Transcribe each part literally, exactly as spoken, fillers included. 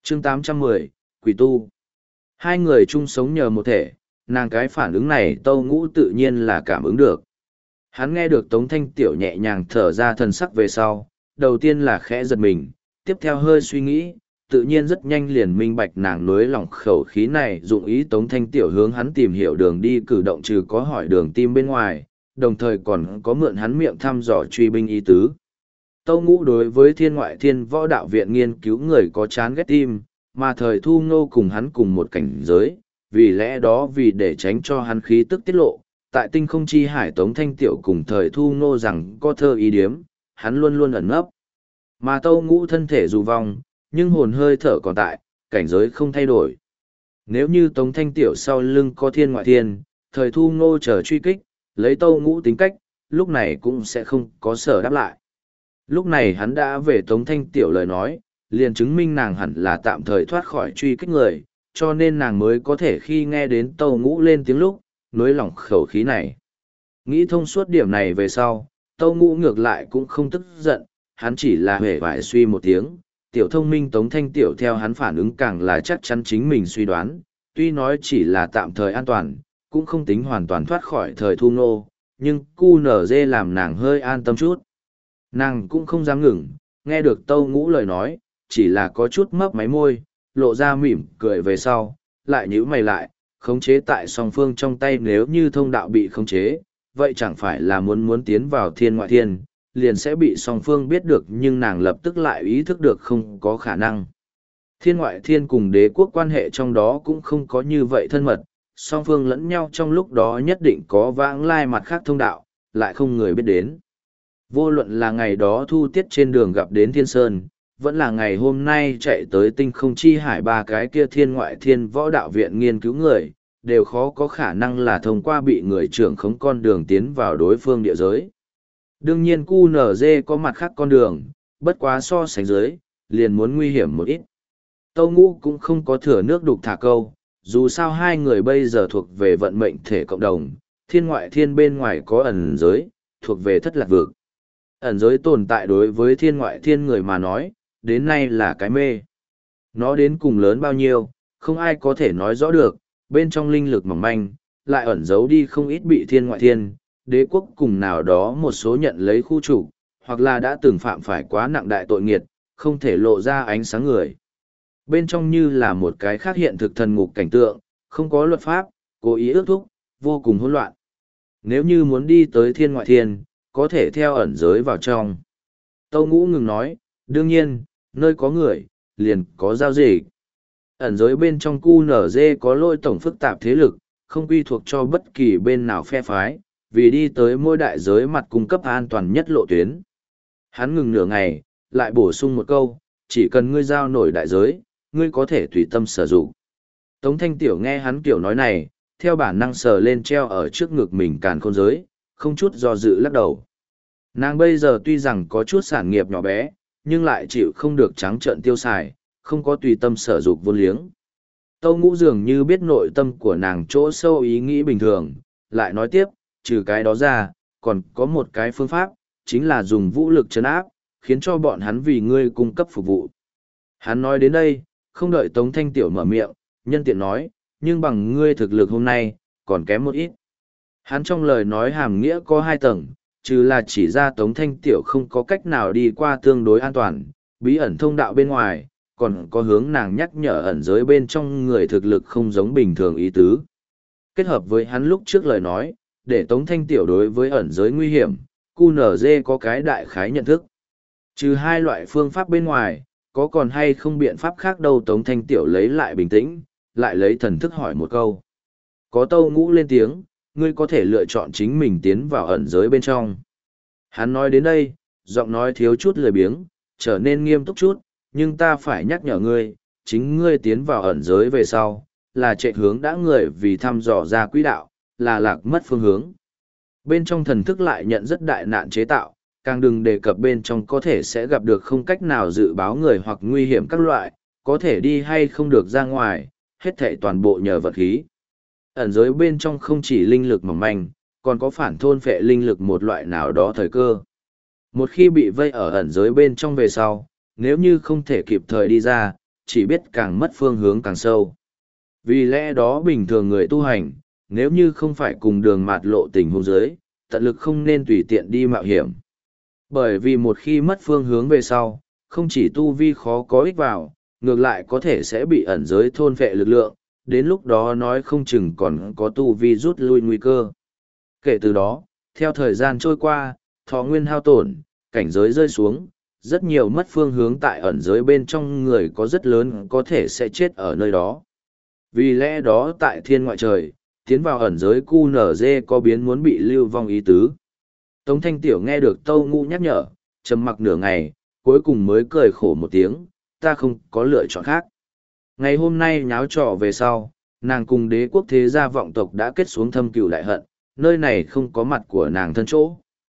chương tám trăm mười, quỷ tu. Hai người chung sống nhờ một thể, nàng cái phản ứng này Tâu Ngũ tự nhiên là cảm ứng được. Hắn nghe được Tống Thanh Tiểu nhẹ nhàng thở ra thần sắc về sau, đầu tiên là khẽ giật mình, tiếp theo hơi suy nghĩ, tự nhiên rất nhanh liền minh bạch nàng nối lòng khẩu khí này dụng ý Tống Thanh Tiểu hướng hắn tìm hiểu đường đi cử động trừ có hỏi đường tim bên ngoài, đồng thời còn có mượn hắn miệng thăm dò truy binh ý tứ. Tâu Ngũ đối với thiên ngoại thiên võ đạo viện nghiên cứu người có chán ghét tim, mà thời Thu Ngô cùng hắn cùng một cảnh giới, vì lẽ đó vì để tránh cho hắn khí tức tiết lộ, tại tinh không chi hải Tống Thanh Tiểu cùng thời Thu Ngô rằng có thơ ý điếm, hắn luôn luôn ẩn nấp. Mà Tâu Ngũ thân thể dù vong, nhưng hồn hơi thở còn tại, cảnh giới không thay đổi. Nếu như Tống Thanh Tiểu sau lưng có thiên ngoại thiên, thời Thu Ngô chờ truy kích, lấy Tâu Ngũ tính cách, lúc này cũng sẽ không có sở đáp lại. Lúc này hắn đã về Tống Thanh Tiểu lời nói, liền chứng minh nàng hẳn là tạm thời thoát khỏi truy kích người, cho nên nàng mới có thể khi nghe đến Tâu Ngũ lên tiếng lúc, nối lỏng khẩu khí này. Nghĩ thông suốt điểm này về sau, Tâu Ngũ ngược lại cũng không tức giận, hắn chỉ là hề vải suy một tiếng, tiểu thông minh Tống Thanh Tiểu theo hắn phản ứng càng là chắc chắn chính mình suy đoán, tuy nói chỉ là tạm thời an toàn, cũng không tính hoàn toàn thoát khỏi thời Thu Ngô, nhưng cu nở dê làm nàng hơi an tâm chút. Nàng cũng không dám ngừng, nghe được Tâu Ngũ lời nói, chỉ là có chút mấp máy môi, lộ ra mỉm cười về sau, lại nhíu mày lại, khống chế tại song phương trong tay nếu như thông đạo bị khống chế, vậy chẳng phải là muốn muốn tiến vào thiên ngoại thiên, liền sẽ bị song phương biết được nhưng nàng lập tức lại ý thức được không có khả năng. Thiên ngoại thiên cùng đế quốc quan hệ trong đó cũng không có như vậy thân mật, song phương lẫn nhau trong lúc đó nhất định có vãng lai mặt khác thông đạo, lại không người biết đến. Vô luận là ngày đó Thu Tiết trên đường gặp đến Thiên Sơn, vẫn là ngày hôm nay chạy tới tinh không chi hải ba cái kia thiên ngoại thiên võ đạo viện nghiên cứu người, đều khó có khả năng là thông qua bị người trưởng khống con đường tiến vào đối phương địa giới. Đương nhiên cu nở dê có mặt khác con đường, bất quá so sánh dưới, liền muốn nguy hiểm một ít. Tâu Ngũ cũng không có thừa nước đục thả câu, dù sao hai người bây giờ thuộc về vận mệnh thể cộng đồng, thiên ngoại thiên bên ngoài có ẩn giới, thuộc về thất lạc vực. Ẩn giới tồn tại đối với thiên ngoại thiên người mà nói, đến nay là cái mê. Nó đến cùng lớn bao nhiêu, không ai có thể nói rõ được, bên trong linh lực mỏng manh, lại ẩn giấu đi không ít bị thiên ngoại thiên, đế quốc cùng nào đó một số nhận lấy khu chủ, hoặc là đã từng phạm phải quá nặng đại tội nghiệt, không thể lộ ra ánh sáng người. Bên trong như là một cái khác hiện thực thần ngục cảnh tượng, không có luật pháp, cố ý ước thúc, vô cùng hỗn loạn. Nếu như muốn đi tới thiên ngoại thiên, có thể theo ẩn giới vào trong. Tâu Ngũ ngừng nói, đương nhiên, nơi có người, liền có giao dịch. Ẩn giới bên trong cu nở dê có lôi tổng phức tạp thế lực, không quy thuộc cho bất kỳ bên nào phe phái, vì đi tới mỗi đại giới mặt cung cấp an toàn nhất lộ tuyến. Hắn ngừng nửa ngày, lại bổ sung một câu, chỉ cần ngươi giao nổi đại giới, ngươi có thể tùy tâm sử dụng. Tống Thanh Tiểu nghe hắn kiểu nói này, theo bản năng sờ lên treo ở trước ngực mình càn khôn giới, không chút do dự lắc đầu. Nàng bây giờ tuy rằng có chút sản nghiệp nhỏ bé, nhưng lại chịu không được trắng trợn tiêu xài, không có tùy tâm sở dục vô liếng. Tâu Ngũ dường như biết nội tâm của nàng chỗ sâu ý nghĩ bình thường, lại nói tiếp, trừ cái đó ra, còn có một cái phương pháp, chính là dùng vũ lực trấn áp, khiến cho bọn hắn vì ngươi cung cấp phục vụ. Hắn nói đến đây, không đợi Tống Thanh Tiểu mở miệng, nhân tiện nói, nhưng bằng ngươi thực lực hôm nay, còn kém một ít. Hắn trong lời nói hàm nghĩa có hai tầng, trừ là chỉ ra Tống Thanh Tiểu không có cách nào đi qua tương đối an toàn, bí ẩn thông đạo bên ngoài, còn có hướng nàng nhắc nhở ẩn giới bên trong người thực lực không giống bình thường ý tứ. Kết hợp với hắn lúc trước lời nói, để Tống Thanh Tiểu đối với ẩn giới nguy hiểm, cu nở dê có cái đại khái nhận thức. Trừ hai loại phương pháp bên ngoài, có còn hay không biện pháp khác đâu Tống Thanh Tiểu lấy lại bình tĩnh, lại lấy thần thức hỏi một câu. Có Tâu Ngũ lên tiếng, ngươi có thể lựa chọn chính mình tiến vào ẩn giới bên trong. Hắn nói đến đây, giọng nói thiếu chút lười biếng, trở nên nghiêm túc chút, nhưng ta phải nhắc nhở ngươi, chính ngươi tiến vào ẩn giới về sau, là chạy hướng đã người vì thăm dò ra quỹ đạo, là lạc mất phương hướng. Bên trong thần thức lại nhận rất đại nạn chế tạo, càng đừng đề cập bên trong có thể sẽ gặp được không cách nào dự báo người hoặc nguy hiểm các loại, có thể đi hay không được ra ngoài, hết thảy toàn bộ nhờ vật khí. Ẩn giới bên trong không chỉ linh lực mỏng manh, còn có phản thôn phệ linh lực một loại nào đó thời cơ. Một khi bị vây ở ẩn giới bên trong về sau, nếu như không thể kịp thời đi ra, chỉ biết càng mất phương hướng càng sâu. Vì lẽ đó bình thường người tu hành, nếu như không phải cùng đường mạt lộ tình huống dưới, tận lực không nên tùy tiện đi mạo hiểm. Bởi vì một khi mất phương hướng về sau, không chỉ tu vi khó có ích vào, ngược lại có thể sẽ bị ẩn giới thôn phệ lực lượng, đến lúc đó nói không chừng còn có tu vi rút lui nguy cơ. Kể từ đó, theo thời gian trôi qua, thọ nguyên hao tổn, cảnh giới rơi xuống, rất nhiều mất phương hướng tại ẩn giới bên trong người có rất lớn có thể sẽ chết ở nơi đó. Vì lẽ đó tại thiên ngoại trời, tiến vào ẩn giới cu nở dê có biến muốn bị lưu vong ý tứ. Tống Thanh Tiểu nghe được Tâu Ngũ nhắc nhở, trầm mặc nửa ngày, cuối cùng mới cười khổ một tiếng, ta không có lựa chọn khác. Ngày hôm nay nháo trò về sau, nàng cùng đế quốc thế gia vọng tộc đã kết xuống thâm cừu đại hận, nơi này không có mặt của nàng thân chỗ.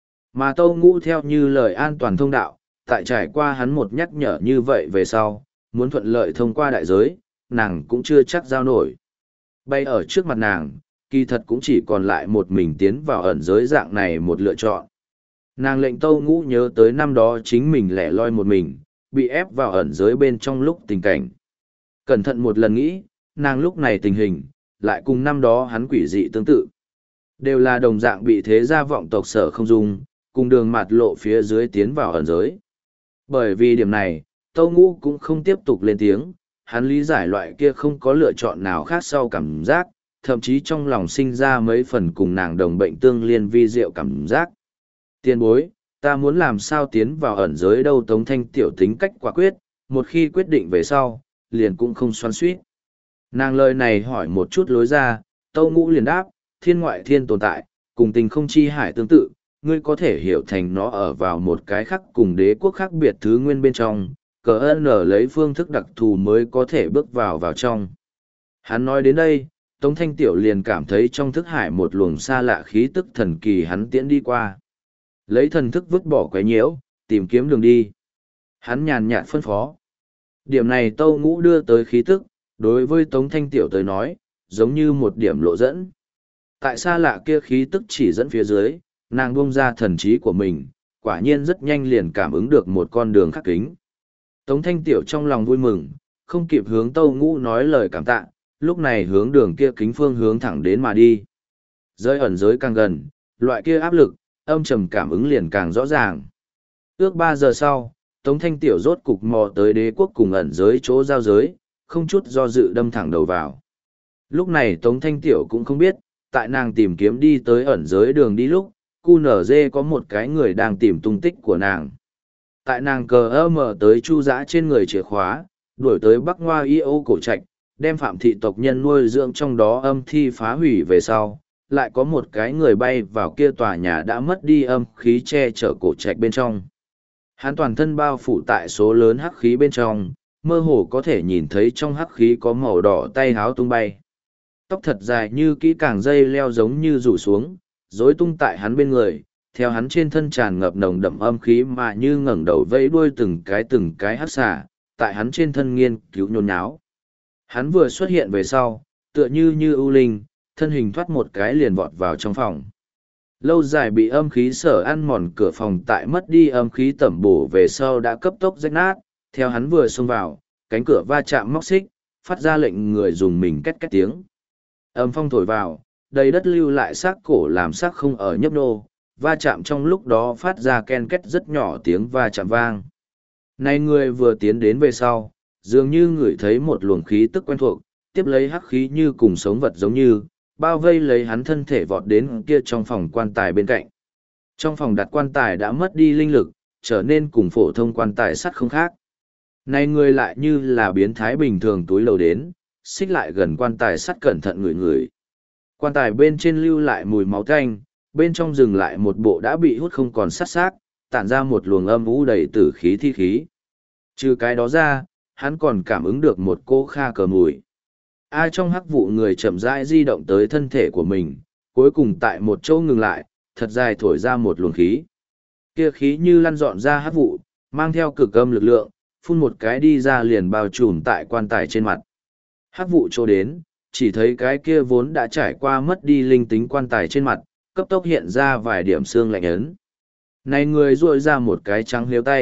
Mà Tâu Ngũ theo như lời an toàn thông đạo, tại trải qua hắn một nhắc nhở như vậy về sau, muốn thuận lợi thông qua đại giới, nàng cũng chưa chắc giao nổi. Bay ở trước mặt nàng, kỳ thật cũng chỉ còn lại một mình tiến vào ẩn giới dạng này một lựa chọn. Nàng lệnh Tâu Ngũ nhớ tới năm đó chính mình lẻ loi một mình, bị ép vào ẩn giới bên trong lúc tình cảnh. Cẩn thận một lần nghĩ, nàng lúc này tình hình, lại cùng năm đó hắn quỷ dị tương tự. Đều là đồng dạng bị thế gia vọng tộc sở không dung, cùng đường mạt lộ phía dưới tiến vào ẩn giới. Bởi vì điểm này, Tâu Ngũ cũng không tiếp tục lên tiếng, hắn lý giải loại kia không có lựa chọn nào khác sau cảm giác, thậm chí trong lòng sinh ra mấy phần cùng nàng đồng bệnh tương liên vi diệu cảm giác. Tiên bối, ta muốn làm sao tiến vào ẩn giới đâu. Tống Thanh Tiểu tính cách quả quyết, một khi quyết định về sau, liền cũng không xoắn suýt. Nàng lời này hỏi một chút lối ra, Tâu Ngũ liền đáp, thiên ngoại thiên tồn tại, cùng tình không chi hải tương tự, ngươi có thể hiểu thành nó ở vào một cái khác cùng đế quốc khác biệt thứ nguyên bên trong, cờ ơn ở lấy phương thức đặc thù mới có thể bước vào vào trong. Hắn nói đến đây, Tống Thanh Tiểu liền cảm thấy trong thức hải một luồng xa lạ khí tức thần kỳ hắn tiễn đi qua. Lấy thần thức vứt bỏ quái nhiễu, tìm kiếm đường đi. Hắn nhàn nhạt phân phó. Điểm này Tâu Ngũ đưa tới khí tức, đối với Tống Thanh Tiểu tới nói, giống như một điểm lộ dẫn. Tại xa lạ kia khí tức chỉ dẫn phía dưới, nàng buông ra thần trí của mình, quả nhiên rất nhanh liền cảm ứng được một con đường khắc kính. Tống Thanh Tiểu trong lòng vui mừng, không kịp hướng Tâu Ngũ nói lời cảm tạ, lúc này hướng đường kia kính phương hướng thẳng đến mà đi. Giới ẩn giới càng gần, loại kia áp lực, âm trầm cảm ứng liền càng rõ ràng. Ước ba giờ sau, Tống Thanh Tiểu rốt cục mò tới đế quốc cùng ẩn giới chỗ giao giới, không chút do dự đâm thẳng đầu vào. Lúc này Tống Thanh Tiểu cũng không biết, tại nàng tìm kiếm đi tới ẩn giới đường đi lúc, cu nở dê có một cái người đang tìm tung tích của nàng. Tại nàng cờ ơ mở tới chu dã trên người chìa khóa, đuổi tới Bắc Ngoa Y Ô cổ trạch, đem phạm thị tộc nhân nuôi dưỡng trong đó âm thi phá hủy về sau, lại có một cái người bay vào kia tòa nhà đã mất đi âm khí che chở cổ trạch bên trong. Hắn toàn thân bao phủ tại số lớn hắc khí bên trong, mơ hồ có thể nhìn thấy trong hắc khí có màu đỏ tay háo tung bay. Tóc thật dài như kỹ càng dây leo giống như rủ xuống, rối tung tại hắn bên người, theo hắn trên thân tràn ngập nồng đậm âm khí mà như ngẩng đầu vẫy đuôi từng cái từng cái hắc xà, tại hắn trên thân nghiên cứu nhôn nháo. Hắn vừa xuất hiện về sau, tựa như như ưu linh, thân hình thoát một cái liền vọt vào trong phòng. Lâu dài bị âm khí sở ăn mòn cửa phòng tại mất đi âm khí tẩm bổ về sau đã cấp tốc rách nát, theo hắn vừa xông vào, cánh cửa va chạm móc xích, phát ra lệnh người dùng mình két két tiếng. Âm phong thổi vào, đầy đất lưu lại xác cổ làm xác không ở nhấp nô, va chạm trong lúc đó phát ra ken két rất nhỏ tiếng va chạm vang. Này người vừa tiến đến về sau, dường như ngửi thấy một luồng khí tức quen thuộc, tiếp lấy hắc khí như cùng sống vật giống như, bao vây lấy hắn thân thể vọt đến kia trong phòng quan tài bên cạnh. Trong phòng đặt quan tài đã mất đi linh lực, trở nên cùng phổ thông quan tài sắt không khác. Này người lại như là biến thái bình thường túi lầu đến, xích lại gần quan tài sắt cẩn thận ngửi ngửi. Quan tài bên trên lưu lại mùi máu tanh, bên trong dừng lại một bộ đã bị hút không còn sắt xác, tản ra một luồng âm u đầy tử khí thi khí. Trừ cái đó ra, hắn còn cảm ứng được một cô kha cờ mùi. Ai trong hắc vụ người chậm rãi di động tới thân thể của mình, cuối cùng tại một chỗ ngừng lại, thật dài thổi ra một luồng khí. Kia khí như lăn dọn ra hắc vụ, mang theo cực âm lực lượng, phun một cái đi ra liền bao trùm tại quan tài trên mặt. Hắc vụ trô đến, chỉ thấy cái kia vốn đã trải qua mất đi linh tính quan tài trên mặt, cấp tốc hiện ra vài điểm xương lạnh ấn. Này người ruội ra một cái trắng liếu tay,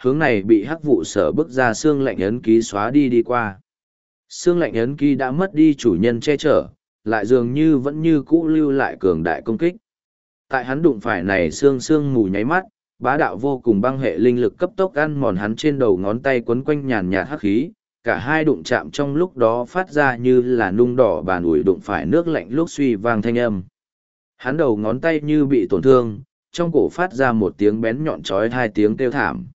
hướng này bị hắc vụ sở bức ra xương lạnh ấn ký xóa đi đi qua. Xương lạnh ấn ký đã mất đi chủ nhân che chở, lại dường như vẫn như cũ lưu lại cường đại công kích. Tại hắn đụng phải này xương xương mù nháy mắt, bá đạo vô cùng băng hệ linh lực cấp tốc ăn mòn hắn trên đầu ngón tay quấn quanh nhàn nhạt hắc khí, cả hai đụng chạm trong lúc đó phát ra như là nung đỏ bàn ủi đụng phải nước lạnh lúc suy vang thanh âm. Hắn đầu ngón tay như bị tổn thương, trong cổ phát ra một tiếng bén nhọn chói hai tiếng kêu thảm.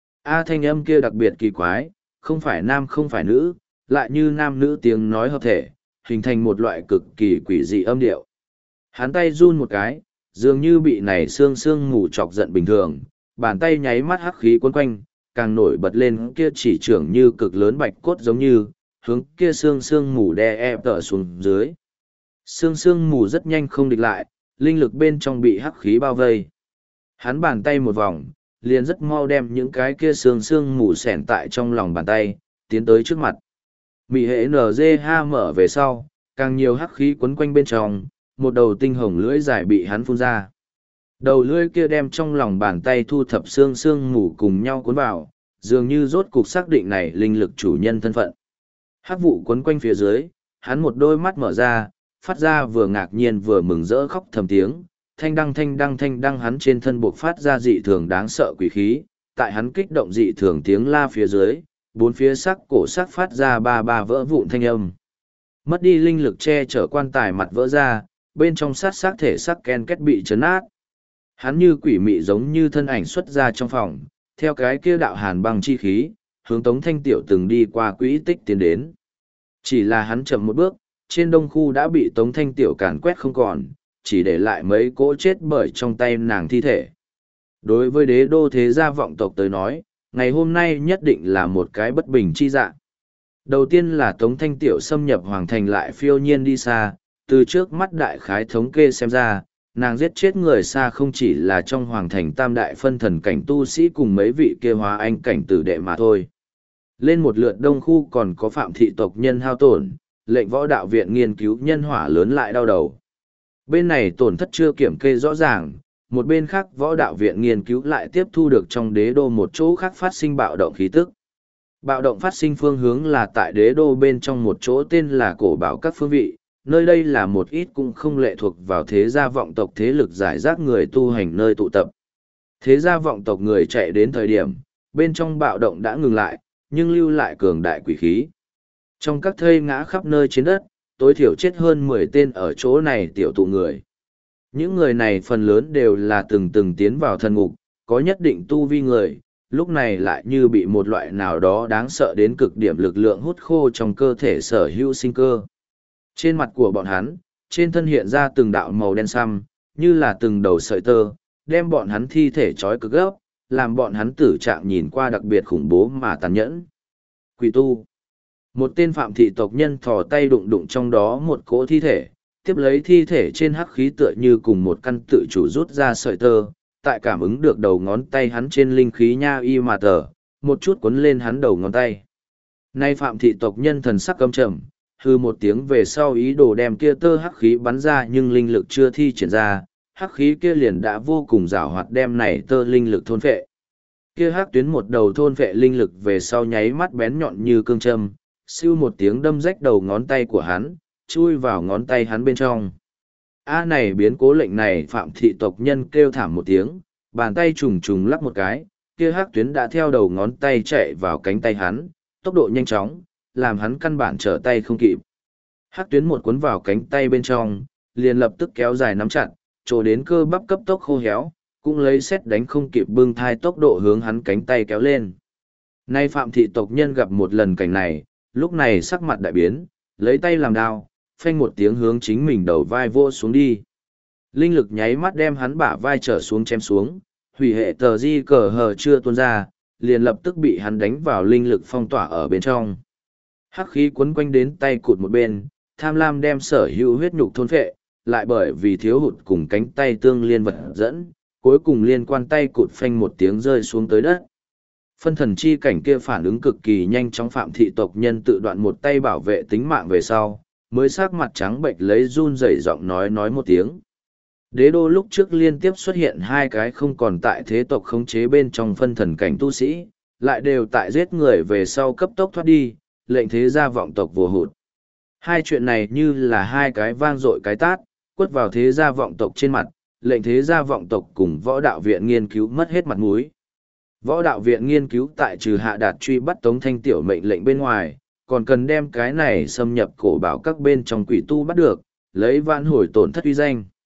A thanh âm kia đặc biệt kỳ quái, không phải nam không phải nữ, lại như nam nữ tiếng nói hợp thể, hình thành một loại cực kỳ quỷ dị âm điệu. Hắn tay run một cái, dường như bị này xương xương mù chọc giận bình thường, bàn tay nháy mắt hắc khí cuốn quanh, càng nổi bật lên kia chỉ trưởng như cực lớn bạch cốt giống như, hướng kia xương xương mù đè ép tở xuống dưới. Xương xương mù rất nhanh không địch lại, linh lực bên trong bị hắc khí bao vây. Hắn bàn tay một vòng, liền rất mau đem những cái kia xương xương mù xẻn tại trong lòng bàn tay, tiến tới trước mặt. Mị hệ en giê ha mở về sau, càng nhiều hắc khí quấn quanh bên trong, một đầu tinh hồng lưỡi dài bị hắn phun ra. Đầu lưỡi kia đem trong lòng bàn tay thu thập xương xương mù cùng nhau cuốn vào, dường như rốt cục xác định này linh lực chủ nhân thân phận. Hắc vụ quấn quanh phía dưới, hắn một đôi mắt mở ra, phát ra vừa ngạc nhiên vừa mừng rỡ khóc thầm tiếng, thanh đăng thanh đăng thanh đăng hắn trên thân buộc phát ra dị thường đáng sợ quỷ khí, tại hắn kích động dị thường tiếng la phía dưới, bốn phía sắc cổ sắc phát ra ba ba vỡ vụn thanh âm. Mất đi linh lực che chở quan tài mặt vỡ ra, bên trong sát sắc thể sắc ken kết bị chấn nát. Hắn như quỷ mị giống như thân ảnh xuất ra trong phòng, theo cái kia đạo hàn băng chi khí, hướng Tống Thanh Tiểu từng đi qua quỹ tích tiến đến. Chỉ là hắn chậm một bước, trên đông khu đã bị Tống Thanh Tiểu càn quét không còn, chỉ để lại mấy cỗ chết bởi trong tay nàng thi thể. Đối với đế đô thế gia vọng tộc tới nói, ngày hôm nay nhất định là một cái bất bình chi dạng. Đầu tiên là Tống Thanh Tiểu xâm nhập hoàng thành lại phiêu nhiên đi xa, từ trước mắt đại khái thống kê xem ra, nàng giết chết người xa không chỉ là trong hoàng thành tam đại phân thần cảnh tu sĩ cùng mấy vị kia hóa anh cảnh tử đệ mà thôi. Lên một lượt đông khu còn có phạm thị tộc nhân hao tổn, lệnh võ đạo viện nghiên cứu nhân hỏa lớn lại đau đầu. Bên này tổn thất chưa kiểm kê rõ ràng, một bên khác võ đạo viện nghiên cứu lại tiếp thu được trong đế đô một chỗ khác phát sinh bạo động khí tức. Bạo động phát sinh phương hướng là tại đế đô bên trong một chỗ tên là cổ bảo các phương vị, nơi đây là một ít cũng không lệ thuộc vào thế gia vọng tộc thế lực giải rác người tu hành nơi tụ tập. Thế gia vọng tộc người chạy đến thời điểm, bên trong bạo động đã ngừng lại, nhưng lưu lại cường đại quỷ khí. Trong các thây ngã khắp nơi trên đất, tối thiểu chết hơn mười tên ở chỗ này tiểu tụ người. Những người này phần lớn đều là từng từng tiến vào thần ngục, có nhất định tu vi người, lúc này lại như bị một loại nào đó đáng sợ đến cực điểm lực lượng hút khô trong cơ thể sở hữu sinh cơ. Trên mặt của bọn hắn, trên thân hiện ra từng đạo màu đen xăm, như là từng đầu sợi tơ, đem bọn hắn thi thể trói cực gấp, làm bọn hắn tử trạng nhìn qua đặc biệt khủng bố mà tàn nhẫn. Quỷ tu. Một tên phạm thị tộc nhân thò tay đụng đụng trong đó một cỗ thi thể, tiếp lấy thi thể trên hắc khí tựa như cùng một căn tự chủ rút ra sợi tơ, tại cảm ứng được đầu ngón tay hắn trên linh khí nha y mà tờ, một chút cuốn lên hắn đầu ngón tay. Nay phạm thị tộc nhân thần sắc căm trầm, hư một tiếng về sau ý đồ đem kia tơ hắc khí bắn ra nhưng linh lực chưa thi triển ra, hắc khí kia liền đã vô cùng rào hoạt đem này tơ linh lực thôn phệ. Kia hắc tuyến một đầu thôn phệ linh lực về sau nháy mắt bén nhọn như cương châm, siêu một tiếng đâm rách đầu ngón tay của hắn, chui vào ngón tay hắn bên trong. A này biến cố lệnh này phạm thị tộc nhân kêu thảm một tiếng, bàn tay trùng trùng lắc một cái, kia hắc tuyến đã theo đầu ngón tay chạy vào cánh tay hắn, tốc độ nhanh chóng, làm hắn căn bản trở tay không kịp. Hắc tuyến một cuốn vào cánh tay bên trong, liền lập tức kéo dài nắm chặt, trổ đến cơ bắp cấp tốc khô héo, cũng lấy xét đánh không kịp bưng thai tốc độ hướng hắn cánh tay kéo lên. Nay phạm thị tộc nhân gặp một lần cảnh này, lúc này sắc mặt đại biến, lấy tay làm đao, phanh một tiếng hướng chính mình đầu vai vô xuống đi. Linh lực nháy mắt đem hắn bả vai trở xuống chém xuống, hủy hệ tờ di cờ hờ chưa tuôn ra, liền lập tức bị hắn đánh vào linh lực phong tỏa ở bên trong. Hắc khí quấn quanh đến tay cụt một bên, tham lam đem sở hữu huyết nhục thôn phệ, lại bởi vì thiếu hụt cùng cánh tay tương liên vật dẫn, cuối cùng liên quan tay cụt phanh một tiếng rơi xuống tới đất. Phân thần chi cảnh kia phản ứng cực kỳ nhanh chóng phạm thị tộc nhân tự đoạn một tay bảo vệ tính mạng về sau, mới sắc mặt trắng bệnh lấy run rẩy giọng nói nói một tiếng. Đế đô lúc trước liên tiếp xuất hiện hai cái không còn tại thế tộc khống chế bên trong phân thần cảnh tu sĩ, lại đều tại giết người về sau cấp tốc thoát đi, lệnh thế gia vọng tộc vô hụt. Hai chuyện này như là hai cái vang dội cái tát, quất vào thế gia vọng tộc trên mặt, lệnh thế gia vọng tộc cùng võ đạo viện nghiên cứu mất hết mặt mũi. Võ đạo viện nghiên cứu tại trừ hạ đạt truy bắt Tống Thanh Tiểu mệnh lệnh bên ngoài, còn cần đem cái này xâm nhập cổ bảo các bên trong quỷ tu bắt được, lấy vãn hồi tổn thất uy danh.